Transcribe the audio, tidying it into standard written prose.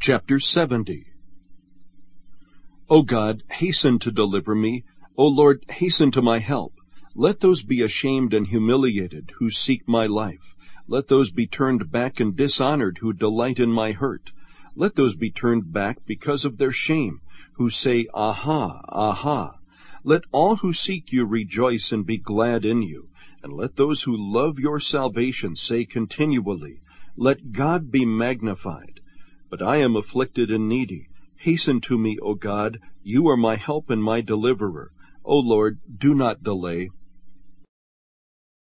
Chapter 70. O God, hasten to deliver me. O Lord, hasten to my help. Let those be ashamed and humiliated who seek my life. Let those be turned back and dishonored who delight in my hurt. Let those be turned back because of their shame, who say, Aha, aha. Let all who seek you rejoice and be glad in you. And let those who love your salvation say continually, Let God be magnified. But I am afflicted and needy. Hasten to me, O God. You are my help and my deliverer. O Lord, do not delay.